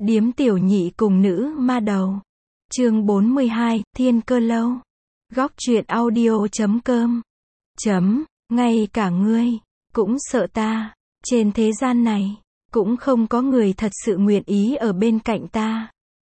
Điếm tiểu nhị cùng nữ ma đầu. Chương 42, Thiên Cơ Lâu. Góc truyện audio.com. Ngay cả ngươi cũng sợ ta. Trên thế gian này cũng không có người thật sự nguyện ý ở bên cạnh ta.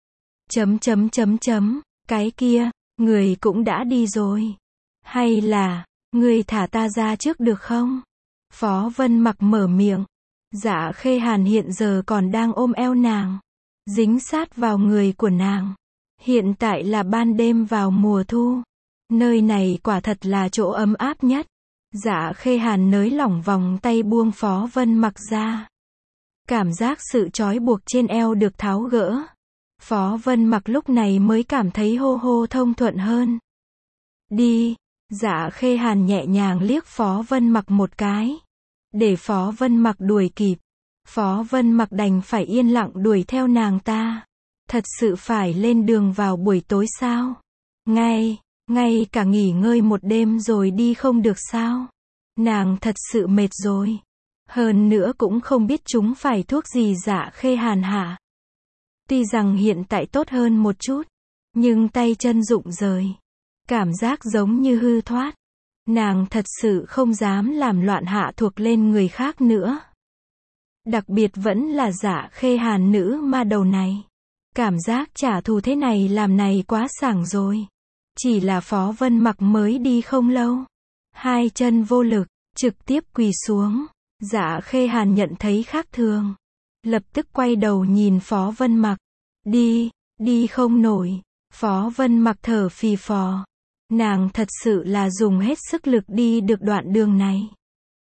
Cái kia, người cũng đã đi rồi. Hay là, ngươi thả ta ra trước được không? Phó Vân Mặc mở miệng. Dạ Khê Hàn hiện giờ còn đang ôm eo nàng, dính sát vào người của nàng. Hiện tại là ban đêm vào mùa thu. Nơi này quả thật là chỗ ấm áp nhất. Dạ Khê Hàn nới lỏng vòng tay buông Phó Vân Mặc ra. Cảm giác sự trói buộc trên eo được tháo gỡ. Phó Vân Mặc lúc này mới cảm thấy hô hô thông thuận hơn. Đi. Dạ Khê Hàn nhẹ nhàng liếc Phó Vân Mặc một cái, để Phó Vân Mặc đuổi kịp. Phó Vân Mặc đành phải yên lặng đuổi theo nàng ta. Thật sự phải lên đường vào buổi tối sao? Ngay cả nghỉ ngơi một đêm rồi đi không được sao? Nàng thật sự mệt rồi. Hơn nữa cũng không biết chúng phải thuốc gì Dạ Khê Hàn hả? Tuy rằng hiện tại tốt hơn một chút, nhưng tay chân rụng rời. Cảm giác giống như hư thoát. Nàng thật sự không dám làm loạn hạ thuộc lên người khác nữa. Đặc biệt vẫn là Dạ Khê Hàn nữ ma đầu này. Cảm giác trả thù thế này làm này quá sảng rồi. Chỉ là Phó Vân Mặc mới đi không lâu, hai chân vô lực, trực tiếp quỳ xuống. Dạ Khê Hàn nhận thấy khác thường, lập tức quay đầu nhìn Phó Vân Mặc. Đi không nổi. Phó Vân Mặc thở phì phò. Nàng thật sự là dùng hết sức lực đi được đoạn đường này.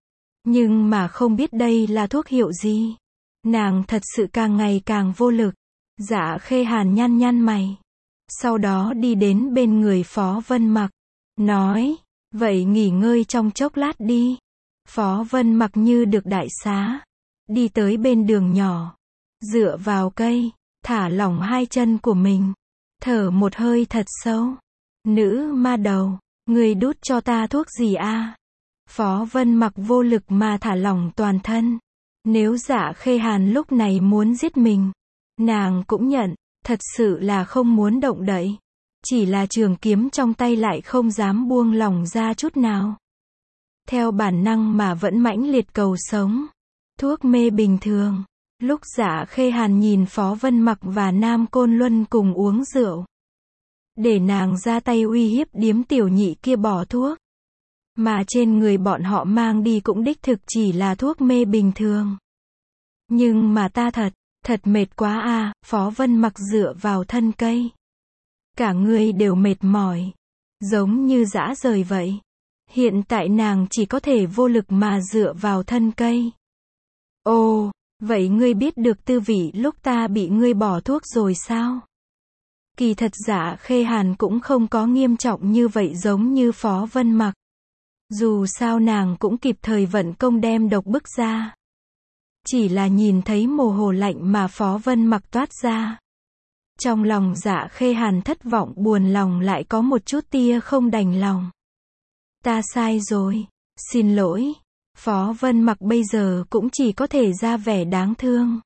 Nhưng mà không biết đây là thuốc hiệu gì. Nàng thật sự càng ngày càng vô lực. Dạ Khê Hàn nhăn mày. Sau đó đi đến bên người Phó Vân Mặc. Nói, vậy nghỉ ngơi trong chốc lát đi. Phó Vân Mặc như được đại xá. Đi tới bên đường nhỏ. Dựa vào cây, thả lỏng hai chân của mình. Thở một hơi thật sâu. Nữ ma đầu, người đút cho ta thuốc gì a? Phó Vân Mặc vô lực mà thả lỏng toàn thân. Nếu Dạ Khê Hàn lúc này muốn giết mình, nàng cũng nhận, thật sự là không muốn động đậy. Chỉ là trường kiếm trong tay lại không dám buông lỏng ra chút nào. Theo bản năng mà vẫn mãnh liệt cầu sống. Thuốc mê bình thường. Lúc Dạ Khê Hàn nhìn Phó Vân Mặc và Nam Côn Luân cùng uống rượu, để nàng ra tay uy hiếp điếm tiểu nhị kia bỏ thuốc. Mà trên người bọn họ mang đi cũng đích thực chỉ là thuốc mê bình thường. Nhưng mà ta thật mệt quá à. Phó Vân Mặc dựa vào thân cây. Cả người đều mệt mỏi, giống như rã rời vậy. Hiện tại nàng chỉ có thể vô lực mà dựa vào thân cây. Ồ, vậy ngươi biết được tư vị lúc ta bị ngươi bỏ thuốc rồi sao? Kỳ thật Dạ Khê Hàn cũng không có nghiêm trọng như vậy giống như Phó Vân Mặc. Dù sao nàng cũng kịp thời vận công đem độc bức ra. Chỉ là nhìn thấy mồ hôi lạnh mà Phó Vân Mặc toát ra. Trong lòng Dạ Khê Hàn thất vọng buồn lòng lại có một chút tia không đành lòng. Ta sai rồi, xin lỗi. Phó Vân Mặc bây giờ cũng chỉ có thể ra vẻ đáng thương.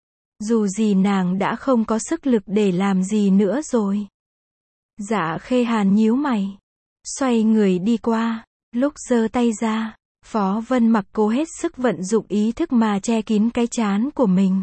Dù gì nàng đã không có sức lực để làm gì nữa rồi. Dạ Khê Hàn nhíu mày, xoay người đi qua. Lúc giơ tay ra, Phó Vân Mặc cố hết sức vận dụng ý thức mà che kín cái trán của mình.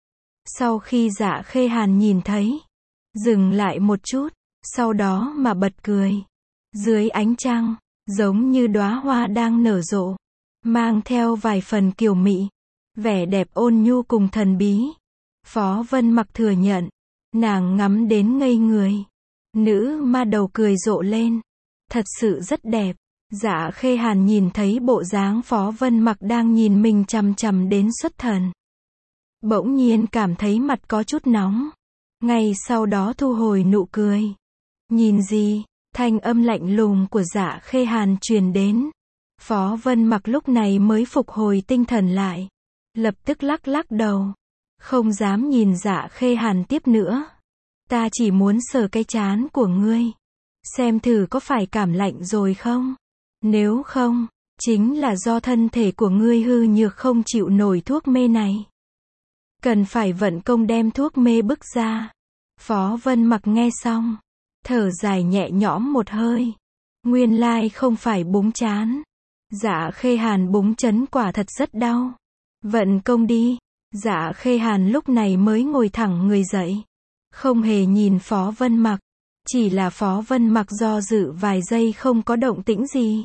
Sau khi Dạ Khê Hàn nhìn thấy, dừng lại một chút, sau đó mà bật cười. Dưới ánh trăng, giống như đóa hoa đang nở rộ, mang theo vài phần kiều mị, vẻ đẹp ôn nhu cùng thần bí. Phó Vân Mặc thừa nhận, nàng ngắm đến ngây người. Nữ ma đầu cười rộ lên, thật sự rất đẹp. Dạ Khê Hàn nhìn thấy bộ dáng Phó Vân Mặc đang nhìn mình chằm chằm đến xuất thần. Bỗng nhiên cảm thấy mặt có chút nóng. Ngay sau đó thu hồi nụ cười. Nhìn gì? Thanh âm lạnh lùng của Dạ Khê Hàn truyền đến. Phó Vân Mặc lúc này mới phục hồi tinh thần lại. Lập tức lắc đầu. Không dám nhìn Dạ Khê Hàn tiếp nữa. Ta chỉ muốn sờ cái trán của ngươi. Xem thử có phải cảm lạnh rồi không? Nếu không, chính là do thân thể của ngươi hư nhược không chịu nổi thuốc mê này. Cần phải vận công đem thuốc mê bức ra. Phó Vân Mặc nghe xong, thở dài nhẹ nhõm một hơi. Nguyên lai không phải búng chán. Dạ Khê Hàn búng chấn quả thật rất đau. Vận công đi. Dạ Khê Hàn lúc này mới ngồi thẳng người dậy. Không hề nhìn Phó Vân Mặc. Chỉ là Phó Vân Mặc do dự vài giây không có động tĩnh gì.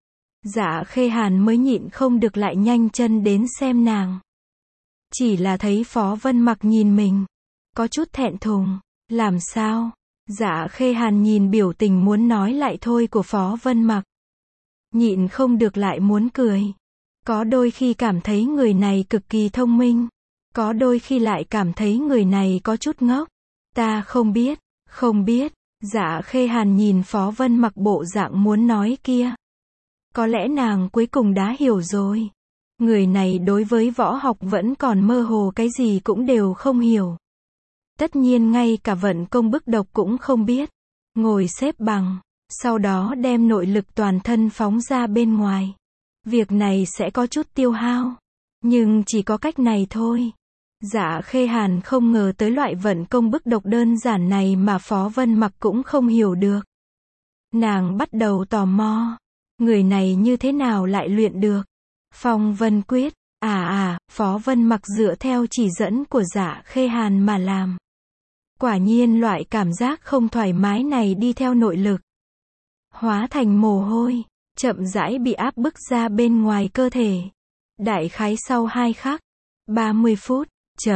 Dạ Khê Hàn mới nhịn không được lại nhanh chân đến xem nàng. Chỉ là thấy Phó Vân Mặc nhìn mình, có chút thẹn thùng. Làm sao? Dạ Khê Hàn nhìn biểu tình muốn nói lại thôi của Phó Vân Mặc. Nhịn không được lại muốn cười. Có đôi khi cảm thấy người này cực kỳ thông minh. Có đôi khi lại cảm thấy người này có chút ngốc. Ta không biết, không biết. Dạ Khê Hàn nhìn Phó Vân Mặc bộ dạng muốn nói kia. Có lẽ nàng cuối cùng đã hiểu rồi. Người này đối với võ học vẫn còn mơ hồ, cái gì cũng đều không hiểu. Tất nhiên ngay cả vận công bức độc cũng không biết. Ngồi xếp bằng, sau đó đem nội lực toàn thân phóng ra bên ngoài. Việc này sẽ có chút tiêu hao, nhưng chỉ có cách này thôi. Dạ Khê Hàn không ngờ tới loại vận công bức độc đơn giản này mà Phó Vân Mặc cũng không hiểu được. Nàng bắt đầu tò mò. Người này như thế nào lại luyện được? Phong Vân Quyết. Phó Vân Mặc dựa theo chỉ dẫn của Dạ Khê Hàn mà làm. Quả nhiên loại cảm giác không thoải mái này đi theo nội lực, hóa thành mồ hôi, chậm rãi bị áp bức ra bên ngoài cơ thể. Đại khái sau 2 khắc, 30 phút,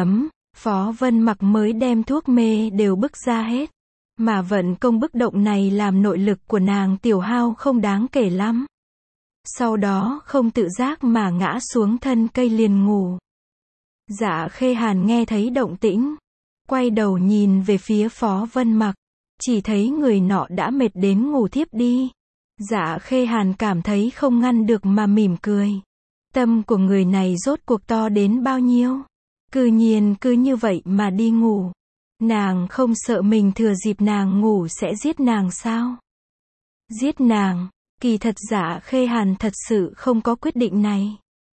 Phó Vân Mặc mới đem thuốc mê đều bức ra hết. Mà vận công bức động này làm nội lực của nàng tiêu hao không đáng kể lắm. Sau đó không tự giác mà ngã xuống thân cây liền ngủ. Dạ Khê Hàn nghe thấy động tĩnh, quay đầu nhìn về phía Phó Vân Mặc, chỉ thấy người nọ đã mệt đến ngủ thiếp đi. Dạ Khê Hàn cảm thấy không ngăn được mà mỉm cười. Tâm của người này rốt cuộc to đến bao nhiêu? Cư nhiên cứ như vậy mà đi ngủ. Nàng không sợ mình thừa dịp nàng ngủ sẽ giết nàng sao? Giết nàng? Kỳ thật Dạ Khê Hàn thật sự không có quyết định này.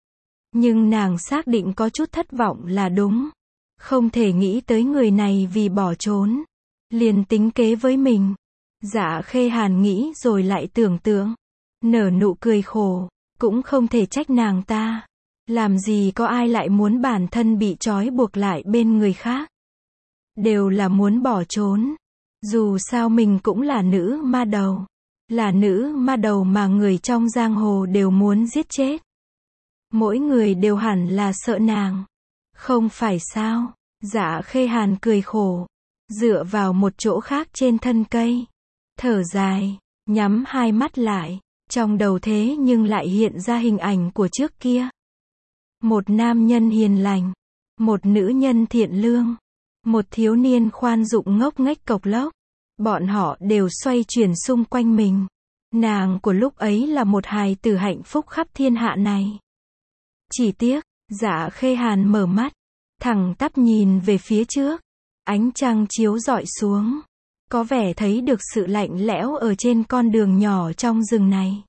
Nhưng nàng xác định có chút thất vọng là đúng. Không thể nghĩ tới người này vì bỏ trốn, liền tính kế với mình. Dạ Khê Hàn nghĩ rồi lại tưởng tượng, nở nụ cười khổ, cũng không thể trách nàng ta. Làm gì có ai lại muốn bản thân bị trói buộc lại bên người khác. Đều là muốn bỏ trốn. Dù sao mình cũng là nữ ma đầu. Là nữ ma đầu mà người trong giang hồ đều muốn giết chết. Mỗi người đều hẳn là sợ nàng. Không phải sao? Dạ Khê Hàn cười khổ, dựa vào một chỗ khác trên thân cây, thở dài, nhắm hai mắt lại, trong đầu thế nhưng lại hiện ra hình ảnh của trước kia. Một nam nhân hiền lành, một nữ nhân thiện lương, một thiếu niên khoan dụng ngốc nghếch cộc lốc. Bọn họ đều xoay chuyển xung quanh mình. Nàng của lúc ấy là một hài tử hạnh phúc khắp thiên hạ này. Chỉ tiếc, Dạ Khê Hàn mở mắt, thẳng tắp nhìn về phía trước. Ánh trăng chiếu rọi xuống, có vẻ thấy được sự lạnh lẽo ở trên con đường nhỏ trong rừng này.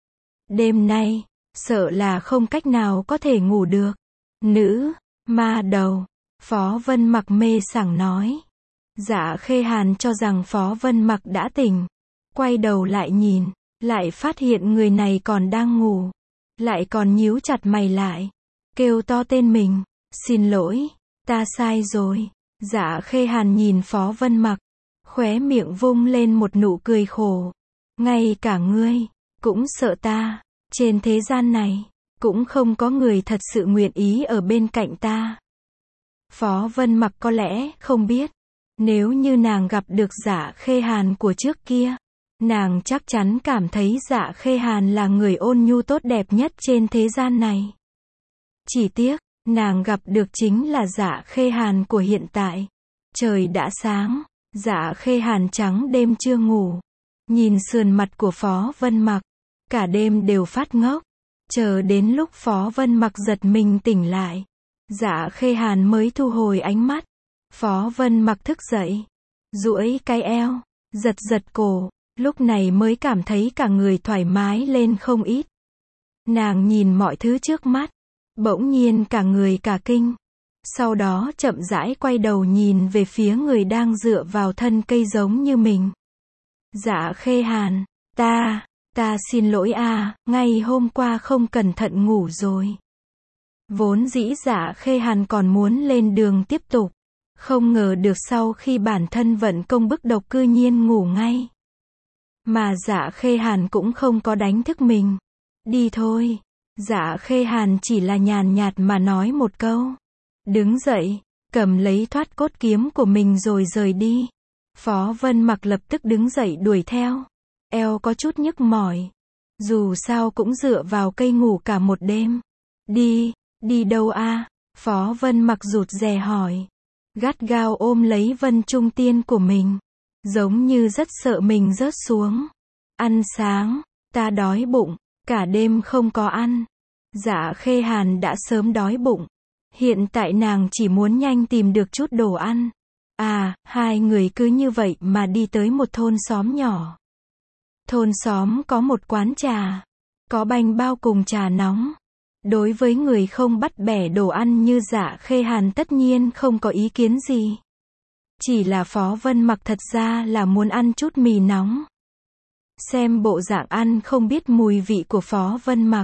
Đêm nay, sợ là không cách nào có thể ngủ được. Nữ ma đầu, Phó Vân Mặc mê sảng nói. Dạ Khê Hàn cho rằng Phó Vân Mặc đã tỉnh, quay đầu lại nhìn, lại phát hiện người này còn đang ngủ, lại còn nhíu chặt mày lại, kêu to tên mình. Xin lỗi, ta sai rồi. Dạ Khê Hàn nhìn Phó Vân Mặc, khóe miệng vung lên một nụ cười khổ. Ngay cả ngươi cũng sợ ta. Trên thế gian này, cũng không có người thật sự nguyện ý ở bên cạnh ta. Phó Vân Mặc có lẽ không biết, nếu như nàng gặp được Dạ Khê Hàn của trước kia, nàng chắc chắn cảm thấy Dạ Khê Hàn là người ôn nhu tốt đẹp nhất trên thế gian này. Chỉ tiếc, nàng gặp được chính là Dạ Khê Hàn của hiện tại. Trời đã sáng, Dạ Khê Hàn trắng đêm chưa ngủ, nhìn sườn mặt của Phó Vân Mặc, cả đêm đều phát ngốc, chờ đến lúc Phó Vân Mặc giật mình tỉnh lại, Dạ Khê Hàn mới thu hồi ánh mắt. Phó Vân Mặc thức dậy, duỗi cái eo, giật giật cổ, lúc này mới cảm thấy cả người thoải mái lên không ít. Nàng nhìn mọi thứ trước mắt, bỗng nhiên cả người cả kinh, Sau đó chậm rãi quay đầu nhìn về phía người đang dựa vào thân cây giống như mình. Dạ Khê Hàn, ta xin lỗi a, ngày hôm qua không cẩn thận ngủ rồi. Vốn dĩ Dạ Khê Hàn còn muốn lên đường tiếp tục. Không ngờ được sau khi bản thân vận công bức độc cư nhiên ngủ ngay. Mà Dạ Khê Hàn cũng không có đánh thức mình. Đi thôi. Dạ Khê Hàn chỉ là nhàn nhạt mà nói một câu. Đứng dậy, cầm lấy thoát cốt kiếm của mình rồi rời đi. Phó Vân Mặc lập tức đứng dậy đuổi theo. Eo có chút nhức mỏi. Dù sao cũng dựa vào cây ngủ cả một đêm. Đi đâu a? Phó Vân Mặc rụt rè hỏi. Gắt gao ôm lấy Vân Trung Tiên của mình. Giống như rất sợ mình rớt xuống. Ăn sáng, ta đói bụng, cả đêm không có ăn. Dạ Khê Hàn đã sớm đói bụng. Hiện tại nàng chỉ muốn nhanh tìm được chút đồ ăn. Hai người cứ như vậy mà đi tới một thôn xóm nhỏ. Thôn xóm có một quán trà. Có bánh bao cùng trà nóng. Đối với người không bắt bẻ đồ ăn như Dạ Khê Hàn tất nhiên không có ý kiến gì. Chỉ là Phó Vân Mặc thật ra là muốn ăn chút mì nóng. Xem bộ dạng ăn không biết mùi vị của Phó Vân Mặc.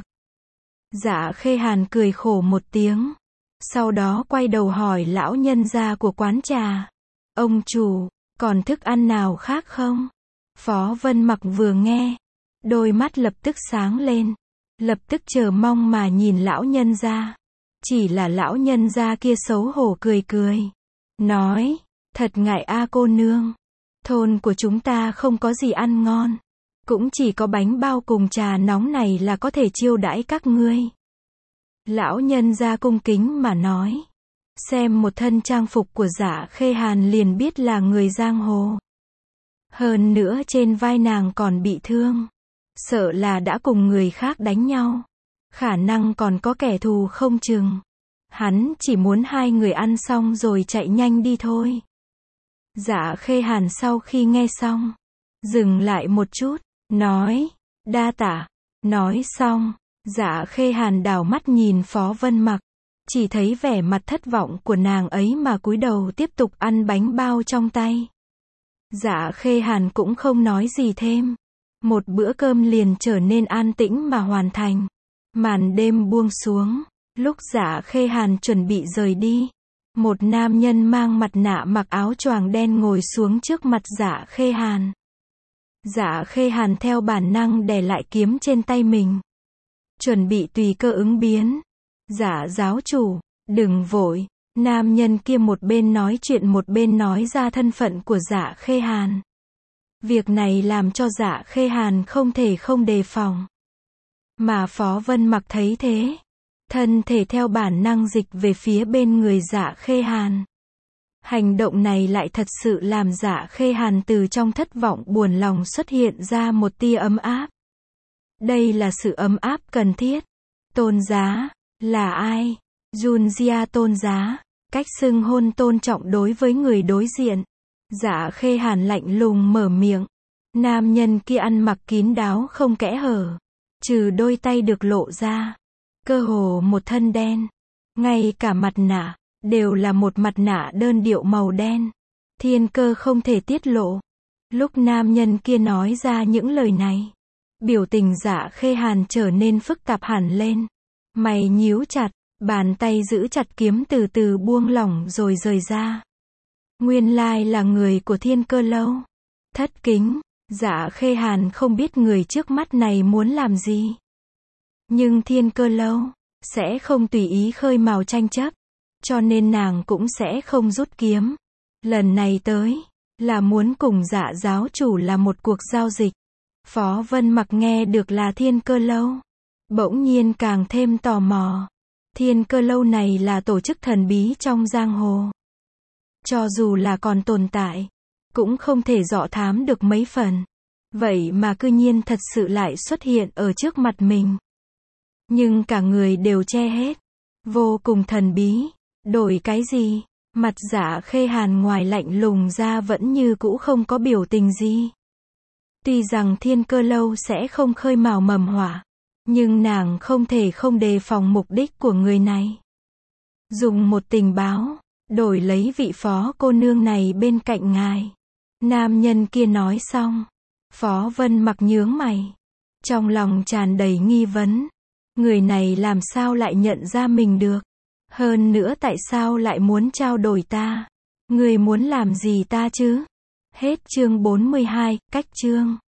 Dạ Khê Hàn cười khổ một tiếng. Sau đó quay đầu hỏi lão nhân gia của quán trà. Ông chủ, còn thức ăn nào khác không? Phó Vân Mặc vừa nghe. Đôi mắt lập tức sáng lên. Lập tức chờ mong mà nhìn lão nhân gia. Chỉ là lão nhân gia kia xấu hổ cười cười. Nói, thật ngại a cô nương. Thôn của chúng ta không có gì ăn ngon. Cũng chỉ có bánh bao cùng trà nóng này là có thể chiêu đãi các ngươi. Lão nhân gia cung kính mà nói. Xem một thân trang phục của Dạ Khê Hàn liền biết là người giang hồ. Hơn nữa trên vai nàng còn bị thương. Sợ là đã cùng người khác đánh nhau. Khả năng còn có kẻ thù không chừng. Hắn chỉ muốn hai người ăn xong rồi chạy nhanh đi thôi. Dạ Khê Hàn sau khi nghe xong. Dừng lại một chút. Nói. Đa tạ. Nói xong. Dạ Khê Hàn đảo mắt nhìn Phó Vân Mặc. Chỉ thấy vẻ mặt thất vọng của nàng ấy mà cúi đầu tiếp tục ăn bánh bao trong tay. Dạ Khê Hàn cũng không nói gì thêm. Một bữa cơm liền trở nên an tĩnh mà hoàn thành. Màn đêm buông xuống. Lúc Dạ Khê Hàn chuẩn bị rời đi. Một nam nhân mang mặt nạ mặc áo choàng đen ngồi xuống trước mặt Dạ Khê Hàn. Dạ Khê Hàn theo bản năng đè lại kiếm trên tay mình. Chuẩn bị tùy cơ ứng biến. Dạ giáo chủ, đừng vội. Nam nhân kia một bên nói chuyện một bên nói ra thân phận của Dạ Khê Hàn. Việc này làm cho Dạ Khê Hàn không thể không đề phòng. Mà Phó Vân Mặc thấy thế. Thân thể theo bản năng dịch về phía bên người Dạ Khê Hàn. Hành động này lại thật sự làm Dạ Khê Hàn từ trong thất vọng buồn lòng xuất hiện ra một tia ấm áp. Đây là sự ấm áp cần thiết. Tôn giá, là ai? Junjia tôn giá, cách xưng hôn tôn trọng đối với người đối diện. Dạ Khê Hàn lạnh lùng mở miệng. Nam nhân kia ăn mặc kín đáo không kẽ hở. Trừ đôi tay được lộ ra. Cơ hồ một thân đen. Ngay cả mặt nạ, đều là một mặt nạ đơn điệu màu đen. Thiên cơ không thể tiết lộ. Lúc nam nhân kia nói ra những lời này. Biểu tình Dạ Khê Hàn trở nên phức tạp hẳn lên. Mày nhíu chặt, bàn tay giữ chặt kiếm từ từ buông lỏng rồi rời ra. Nguyên lai là người của Thiên Cơ Lâu. Thất kính, Dạ Khê Hàn không biết người trước mắt này muốn làm gì. Nhưng Thiên Cơ Lâu sẽ không tùy ý khơi mào tranh chấp, cho nên nàng cũng sẽ không rút kiếm. Lần này tới là muốn cùng Dạ giáo chủ là một cuộc giao dịch. Phó Vân Mặc nghe được là Thiên Cơ Lâu, bỗng nhiên càng thêm tò mò. Thiên Cơ Lâu này là tổ chức thần bí trong giang hồ. Cho dù là còn tồn tại, cũng không thể dọ thám được mấy phần. Vậy mà cư nhiên thật sự lại xuất hiện ở trước mặt mình. Nhưng cả người đều che hết. Vô cùng thần bí. Đổi cái gì? Mặt Dạ Khê Hàn ngoài lạnh lùng ra vẫn như cũ không có biểu tình gì. Tuy rằng Thiên Cơ Lâu sẽ không khơi mào mầm họa, nhưng nàng không thể không đề phòng mục đích của người này. dùng một tình báo, đổi lấy vị phó cô nương này bên cạnh ngài. Nam nhân kia nói xong. Phó Vân Mặc nhướng mày. Trong lòng tràn đầy nghi vấn. Người này làm sao lại nhận ra mình được? Hơn nữa tại sao lại muốn trao đổi ta? Người muốn làm gì ta chứ? Hết chương 42, cách chương.